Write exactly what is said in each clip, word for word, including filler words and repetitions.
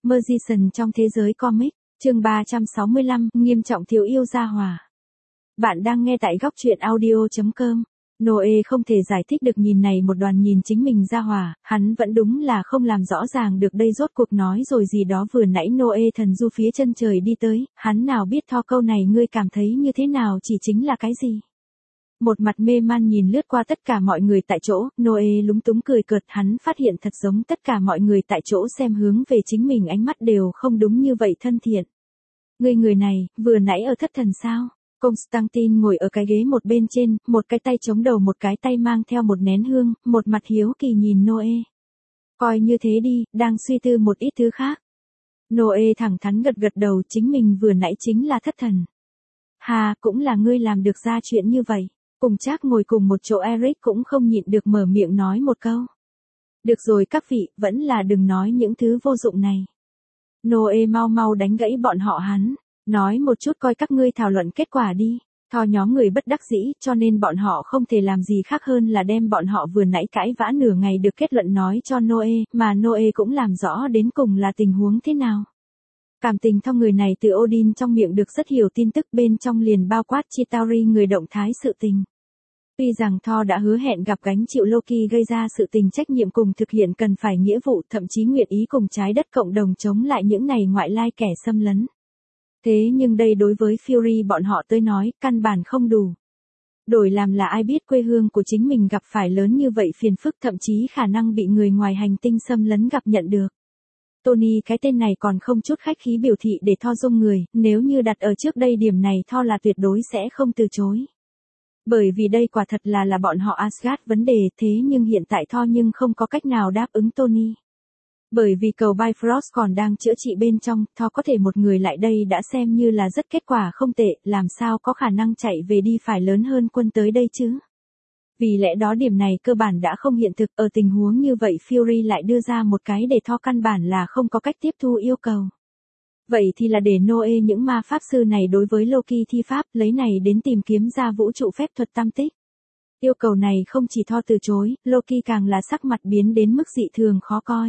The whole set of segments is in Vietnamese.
Magician trong thế giới comic, chương ba trăm sáu mươi lăm, nghiêm trọng thiếu yêu gia hòa. Bạn đang nghe tại góc truyện audio chấm com. Noe không thể giải thích được nhìn này một đoàn nhìn chính mình gia hòa, hắn vẫn đúng là không làm rõ ràng được đây rốt cuộc nói rồi gì đó vừa nãy Noe thần du phía chân trời đi tới, hắn nào biết Tho câu này ngươi cảm thấy như thế nào chỉ chính là cái gì. Một mặt mê man nhìn lướt qua tất cả mọi người tại chỗ, Noe lúng túng cười cợt, hắn phát hiện thật giống tất cả mọi người tại chỗ xem hướng về chính mình ánh mắt đều không đúng như vậy thân thiện. Ngươi người này, vừa nãy ở thất thần sao? Constantine ngồi ở cái ghế một bên trên, một cái tay chống đầu một cái tay mang theo một nén hương, một mặt hiếu kỳ nhìn Noe. Coi như thế đi, đang suy tư một ít thứ khác. Noe thẳng thắn gật gật đầu, chính mình vừa nãy chính là thất thần. Hà, cũng là ngươi làm được ra chuyện như vậy. Cùng Trác ngồi cùng một chỗ Eric cũng không nhịn được mở miệng nói một câu. Được rồi các vị, vẫn là đừng nói những thứ vô dụng này. Noe mau mau đánh gãy bọn họ hắn. Nói một chút coi các ngươi thảo luận kết quả đi. Tho nhóm người bất đắc dĩ, cho nên bọn họ không thể làm gì khác hơn là đem bọn họ vừa nãy cãi vã nửa ngày được kết luận nói cho Noe, mà Noe cũng làm rõ đến cùng là tình huống thế nào. Cảm tình Tho người này từ Odin trong miệng được rất nhiều tin tức, bên trong liền bao quát Chitauri người động thái sự tình. Tuy rằng Tho đã hứa hẹn gặp gánh chịu Loki gây ra sự tình trách nhiệm cùng thực hiện cần phải nghĩa vụ, thậm chí nguyện ý cùng trái đất cộng đồng chống lại những này ngoại lai kẻ xâm lấn. Thế nhưng đây đối với Fury bọn họ tới nói, căn bản không đủ. Đổi làm là ai biết quê hương của chính mình gặp phải lớn như vậy phiền phức, thậm chí khả năng bị người ngoài hành tinh xâm lấn gặp nhận được. Tony cái tên này còn không chút khách khí biểu thị để Tho dung người, nếu như đặt ở trước đây điểm này Tho là tuyệt đối sẽ không từ chối. Bởi vì đây quả thật là là bọn họ Asgard vấn đề, thế nhưng hiện tại Tho nhưng không có cách nào đáp ứng Tony. Bởi vì cầu Bifrost còn đang chữa trị bên trong, Tho có thể một người lại đây đã xem như là rất kết quả không tệ, làm sao có khả năng chạy về đi phải lớn hơn quân tới đây chứ. Vì lẽ đó điểm này cơ bản đã không hiện thực, ở tình huống như vậy Fury lại đưa ra một cái để Tho căn bản là không có cách tiếp thu yêu cầu. Vậy thì là để Noe những ma pháp sư này đối với Loki thi pháp, lấy này đến tìm kiếm ra vũ trụ phép thuật tam tích. Yêu cầu này không chỉ Tho từ chối, Loki càng là sắc mặt biến đến mức dị thường khó coi.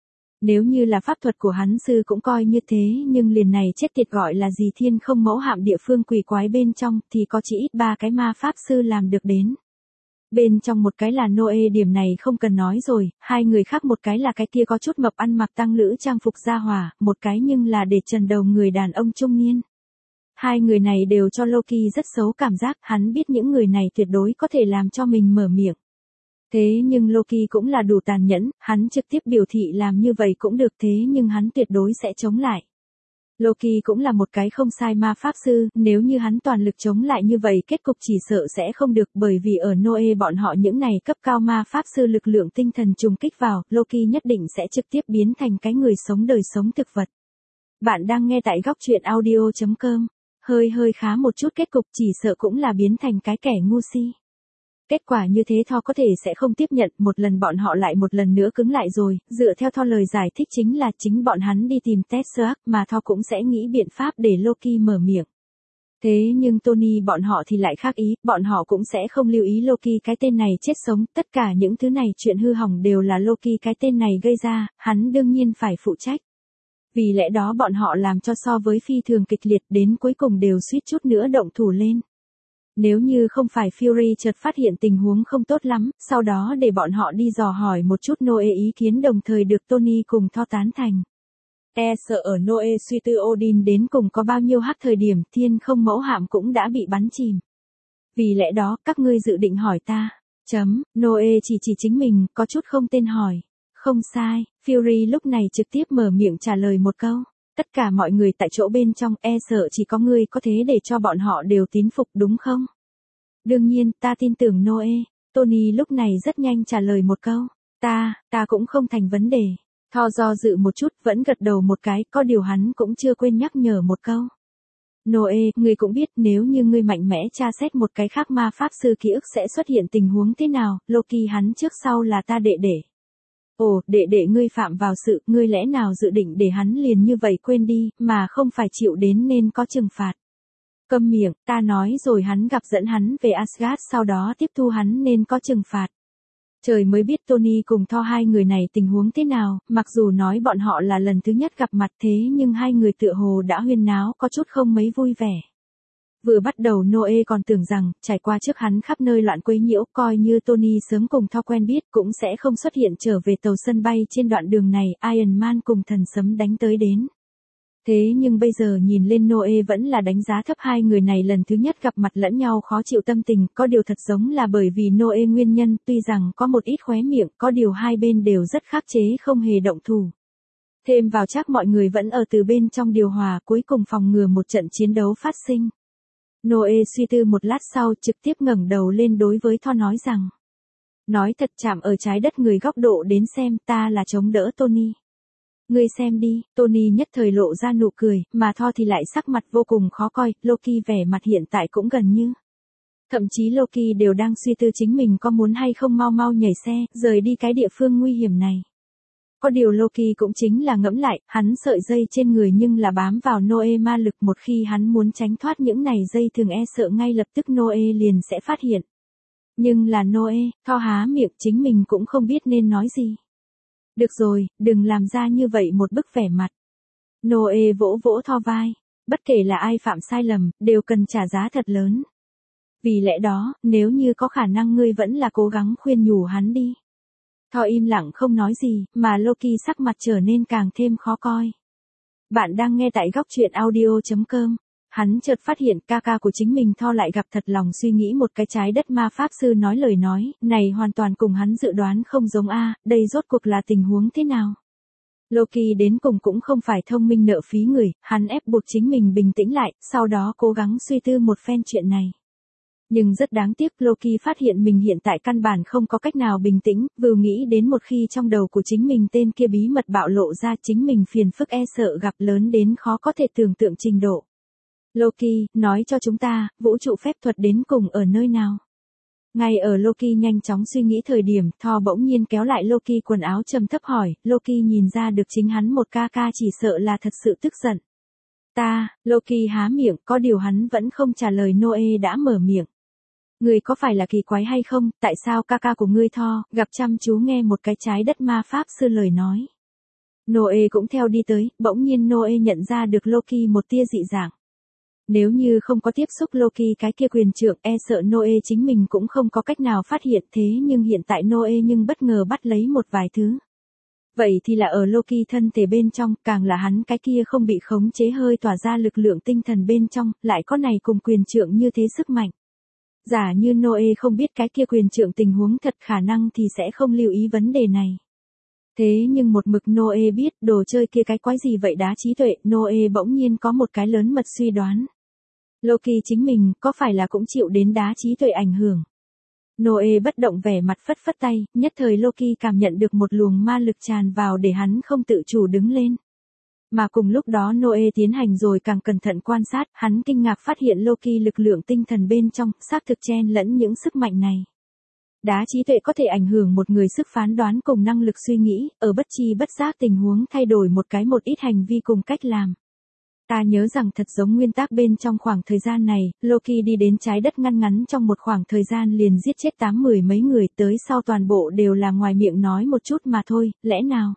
Nếu như là pháp thuật của hắn sư cũng coi như thế, nhưng liền này chết tiệt gọi là gì thiên không mẫu hạm địa phương quỷ quái bên trong thì có chỉ ít ba cái ma pháp sư làm được đến. Bên trong một cái là Noe, điểm này không cần nói rồi, hai người khác một cái là cái kia có chút mập ăn mặc tăng lữ trang phục gia hòa, một cái nhưng là để trần đầu người đàn ông trung niên. Hai người này đều cho Loki rất xấu cảm giác, hắn biết những người này tuyệt đối có thể làm cho mình mở miệng. Thế nhưng Loki cũng là đủ tàn nhẫn, hắn trực tiếp biểu thị làm như vậy cũng được, thế nhưng hắn tuyệt đối sẽ chống lại. Loki cũng là một cái không sai ma pháp sư, nếu như hắn toàn lực chống lại như vậy kết cục chỉ sợ sẽ không được, bởi vì ở Noe bọn họ những này cấp cao ma pháp sư lực lượng tinh thần trùng kích vào, Loki nhất định sẽ trực tiếp biến thành cái người sống đời sống thực vật. Bạn đang nghe tại góc truyện audio chấm com, hơi hơi khá một chút kết cục chỉ sợ cũng là biến thành cái kẻ ngu si. Kết quả như thế Tho có thể sẽ không tiếp nhận, một lần bọn họ lại một lần nữa cứng lại rồi, dựa theo Tho lời giải thích chính là chính bọn hắn đi tìm Tesseract mà Tho cũng sẽ nghĩ biện pháp để Loki mở miệng. Thế nhưng Tony bọn họ thì lại khác ý, bọn họ cũng sẽ không lưu ý Loki cái tên này chết sống, tất cả những thứ này chuyện hư hỏng đều là Loki cái tên này gây ra, hắn đương nhiên phải phụ trách. Vì lẽ đó bọn họ làm cho so với phi thường kịch liệt, đến cuối cùng đều suýt chút nữa động thủ lên. Nếu như không phải Fury chợt phát hiện tình huống không tốt lắm, sau đó để bọn họ đi dò hỏi một chút Noe ý kiến đồng thời được Tony cùng Tho tán thành. E sợ ở Noe suy tư Odin đến cùng có bao nhiêu hắc thời điểm thiên không mẫu hạm cũng đã bị bắn chìm. Vì lẽ đó các ngươi dự định hỏi ta. Chấm, Noe chỉ chỉ chính mình, có chút không tên hỏi. Không sai, Fury lúc này trực tiếp mở miệng trả lời một câu. Tất cả mọi người tại chỗ bên trong e sợ chỉ có ngươi có thế để cho bọn họ đều tín phục đúng không? Đương nhiên, ta tin tưởng Noe. Tony lúc này rất nhanh trả lời một câu. Ta, ta cũng không thành vấn đề. Tho do dự một chút vẫn gật đầu một cái, có điều hắn cũng chưa quên nhắc nhở một câu. Noe, ngươi cũng biết nếu như ngươi mạnh mẽ tra xét một cái khác ma pháp sư ký ức sẽ xuất hiện tình huống thế nào, Loki hắn trước sau là ta đệ đệ. Ồ, đệ đệ ngươi phạm vào sự, ngươi lẽ nào dự định để hắn liền như vậy quên đi, mà không phải chịu đến nên có trừng phạt. Câm miệng, ta nói rồi hắn gặp dẫn hắn về Asgard sau đó tiếp thu hắn nên có trừng phạt. Trời mới biết Tony cùng Thor hai người này tình huống thế nào, mặc dù nói bọn họ là lần thứ nhất gặp mặt thế nhưng hai người tựa hồ đã huyên náo có chút không mấy vui vẻ. Vừa bắt đầu Noe còn tưởng rằng, trải qua trước hắn khắp nơi loạn quấy nhiễu, coi như Tony sớm cùng Thor quen biết cũng sẽ không xuất hiện trở về tàu sân bay trên đoạn đường này, Iron Man cùng thần sấm đánh tới đến. Thế nhưng bây giờ nhìn lên Noe vẫn là đánh giá thấp hai người này lần thứ nhất gặp mặt lẫn nhau khó chịu tâm tình, có điều thật giống là bởi vì Noe nguyên nhân, tuy rằng có một ít khóe miệng, có điều hai bên đều rất khắc chế không hề động thủ. Thêm vào chắc mọi người vẫn ở từ bên trong điều hòa, cuối cùng phòng ngừa một trận chiến đấu phát sinh. Noe suy tư một lát sau trực tiếp ngẩng đầu lên đối với Thor nói rằng. Nói thật chạm ở trái đất người góc độ đến xem ta là chống đỡ Tony. Ngươi xem đi, Tony nhất thời lộ ra nụ cười, mà Thor thì lại sắc mặt vô cùng khó coi, Loki vẻ mặt hiện tại cũng gần như. Thậm chí Loki đều đang suy tư chính mình có muốn hay không mau mau nhảy xe, rời đi cái địa phương nguy hiểm này. Có điều Loki cũng chính là ngẫm lại, hắn sợi dây trên người nhưng là bám vào Noe ma lực, một khi hắn muốn tránh thoát những này dây thường e sợ ngay lập tức Noe liền sẽ phát hiện. Nhưng là Noe, Thor há miệng chính mình cũng không biết nên nói gì. Được rồi, đừng làm ra như vậy một bức vẻ mặt. Noe vỗ vỗ Thor vai. Bất kể là ai phạm sai lầm, đều cần trả giá thật lớn. Vì lẽ đó, nếu như có khả năng ngươi vẫn là cố gắng khuyên nhủ hắn đi. Thor im lặng không nói gì, mà Loki sắc mặt trở nên càng thêm khó coi. Bạn đang nghe tại góc truyện audio chấm com. Hắn chợt phát hiện ca ca của chính mình Thor lại gặp thật lòng suy nghĩ một cái trái đất ma pháp sư nói lời nói, này hoàn toàn cùng hắn dự đoán không giống a, đây rốt cuộc là tình huống thế nào? Loki đến cùng cũng không phải thông minh nợ phí người, hắn ép buộc chính mình bình tĩnh lại, sau đó cố gắng suy tư một phen chuyện này. Nhưng rất đáng tiếc Loki phát hiện mình hiện tại căn bản không có cách nào bình tĩnh, vừa nghĩ đến một khi trong đầu của chính mình tên kia bí mật bạo lộ ra chính mình phiền phức e sợ gặp lớn đến khó có thể tưởng tượng trình độ. Loki, nói cho chúng ta, vũ trụ phép thuật đến cùng ở nơi nào? Ngay ở Loki nhanh chóng suy nghĩ thời điểm, Thor bỗng nhiên kéo lại Loki quần áo trầm thấp hỏi, Loki nhìn ra được chính hắn một ca ca chỉ sợ là thật sự tức giận. Ta, Loki há miệng, có điều hắn vẫn không trả lời Noe đã mở miệng. Người có phải là kỳ quái hay không, tại sao ca ca của ngươi Thor, gặp chăm chú nghe một cái trái đất ma pháp sư lời nói. Noe cũng theo đi tới, bỗng nhiên Noe nhận ra được Loki một tia dị dạng. Nếu như không có tiếp xúc Loki cái kia quyền trượng, e sợ Noe chính mình cũng không có cách nào phát hiện, thế nhưng hiện tại Noe nhưng bất ngờ bắt lấy một vài thứ. Vậy thì là ở Loki thân thể bên trong, càng là hắn cái kia không bị khống chế hơi tỏa ra lực lượng tinh thần bên trong, lại có này cùng quyền trượng như thế sức mạnh. Giả như Noe không biết cái kia quyền trượng tình huống thật khả năng thì sẽ không lưu ý vấn đề này. Thế nhưng một mực Noe biết đồ chơi kia cái quái gì vậy đá trí tuệ, Noe bỗng nhiên có một cái lớn mật suy đoán. Loki chính mình có phải là cũng chịu đến đá trí tuệ ảnh hưởng. Noe bất động vẻ mặt phất phất tay, nhất thời Loki cảm nhận được một luồng ma lực tràn vào để hắn không tự chủ đứng lên. Mà cùng lúc đó Noe tiến hành rồi càng cẩn thận quan sát, hắn kinh ngạc phát hiện Loki lực lượng tinh thần bên trong, xác thực chen lẫn những sức mạnh này. Đá trí tuệ có thể ảnh hưởng một người sức phán đoán cùng năng lực suy nghĩ, ở bất chi bất giác tình huống thay đổi một cái một ít hành vi cùng cách làm. Ta nhớ rằng thật giống nguyên tắc bên trong khoảng thời gian này, Loki đi đến trái đất ngăn ngắn trong một khoảng thời gian liền giết chết tám mười mấy người, tới sau toàn bộ đều là ngoài miệng nói một chút mà thôi, lẽ nào?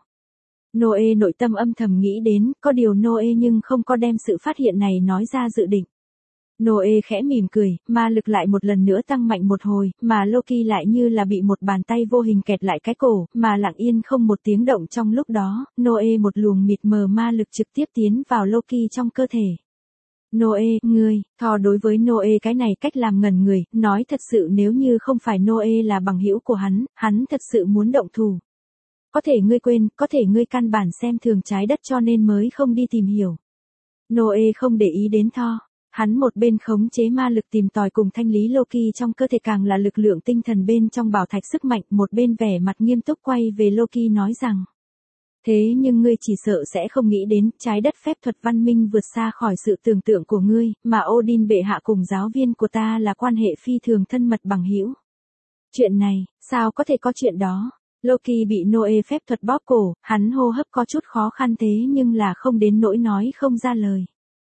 Noe nội tâm âm thầm nghĩ đến, có điều Noe nhưng không có đem sự phát hiện này nói ra dự định. Noe khẽ mỉm cười, ma lực lại một lần nữa tăng mạnh một hồi, mà Loki lại như là bị một bàn tay vô hình kẹt lại cái cổ, mà lặng yên không một tiếng động trong lúc đó, Noe một luồng mịt mờ ma lực trực tiếp tiến vào Loki trong cơ thể. Noe, ngươi, Thor đối với Noe cái này cách làm ngẩn người, nói thật sự nếu như không phải Noe là bằng hữu của hắn, hắn thật sự muốn động thủ. Có thể ngươi quên, có thể ngươi căn bản xem thường trái đất cho nên mới không đi tìm hiểu. Noe không để ý đến Thor. Hắn một bên khống chế ma lực tìm tòi cùng thanh lý Loki trong cơ thể càng là lực lượng tinh thần bên trong bảo thạch sức mạnh, một bên vẻ mặt nghiêm túc quay về Loki nói rằng. Thế nhưng ngươi chỉ sợ sẽ không nghĩ đến, trái đất phép thuật văn minh vượt xa khỏi sự tưởng tượng của ngươi, mà Odin bệ hạ cùng giáo viên của ta là quan hệ phi thường thân mật bằng hữu. Chuyện này, sao có thể có chuyện đó? Loki bị Noe phép thuật bóp cổ, hắn hô hấp có chút khó khăn thế nhưng là không đến nỗi nói không ra lời.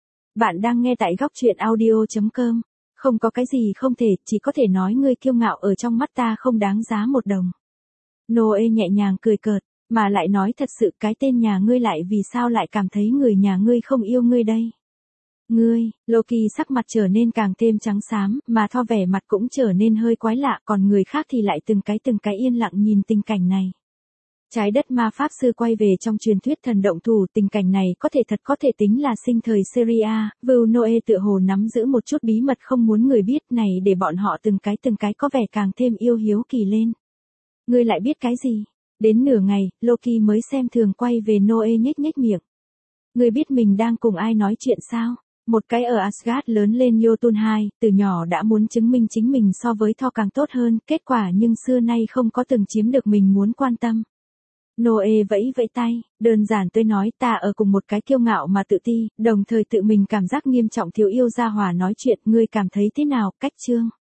Bạn đang nghe tại góc truyện audio chấm com. Không có cái gì không thể, chỉ có thể nói ngươi kiêu ngạo ở trong mắt ta không đáng giá một đồng. Noe nhẹ nhàng cười cợt, mà lại nói thật sự cái tên nhà ngươi lại vì sao lại cảm thấy người nhà ngươi không yêu ngươi đây? Ngươi, Loki sắc mặt trở nên càng thêm trắng xám, mà Thor vẻ mặt cũng trở nên hơi quái lạ, còn người khác thì lại từng cái từng cái yên lặng nhìn tình cảnh này. Trái đất ma pháp sư quay về trong truyền thuyết thần động thủ, tình cảnh này có thể thật có thể tính là sinh thời Syria, Vưu Noe tựa hồ nắm giữ một chút bí mật không muốn người biết này để bọn họ từng cái từng cái có vẻ càng thêm yêu hiếu kỳ lên. Ngươi lại biết cái gì? Đến nửa ngày, Loki mới xem thường quay về Noe nhếch nhếch miệng. Ngươi biết mình đang cùng ai nói chuyện sao? Một cái ở Asgard lớn lên Jotun hai, từ nhỏ đã muốn chứng minh chính mình so với Thor càng tốt hơn, kết quả nhưng xưa nay không có từng chiếm được mình muốn quan tâm. Noe vẫy vẫy tay, đơn giản tôi nói ta ở cùng một cái kiêu ngạo mà tự ti, đồng thời tự mình cảm giác nghiêm trọng thiếu yêu gia hỏa nói chuyện, ngươi cảm thấy thế nào, cách chương?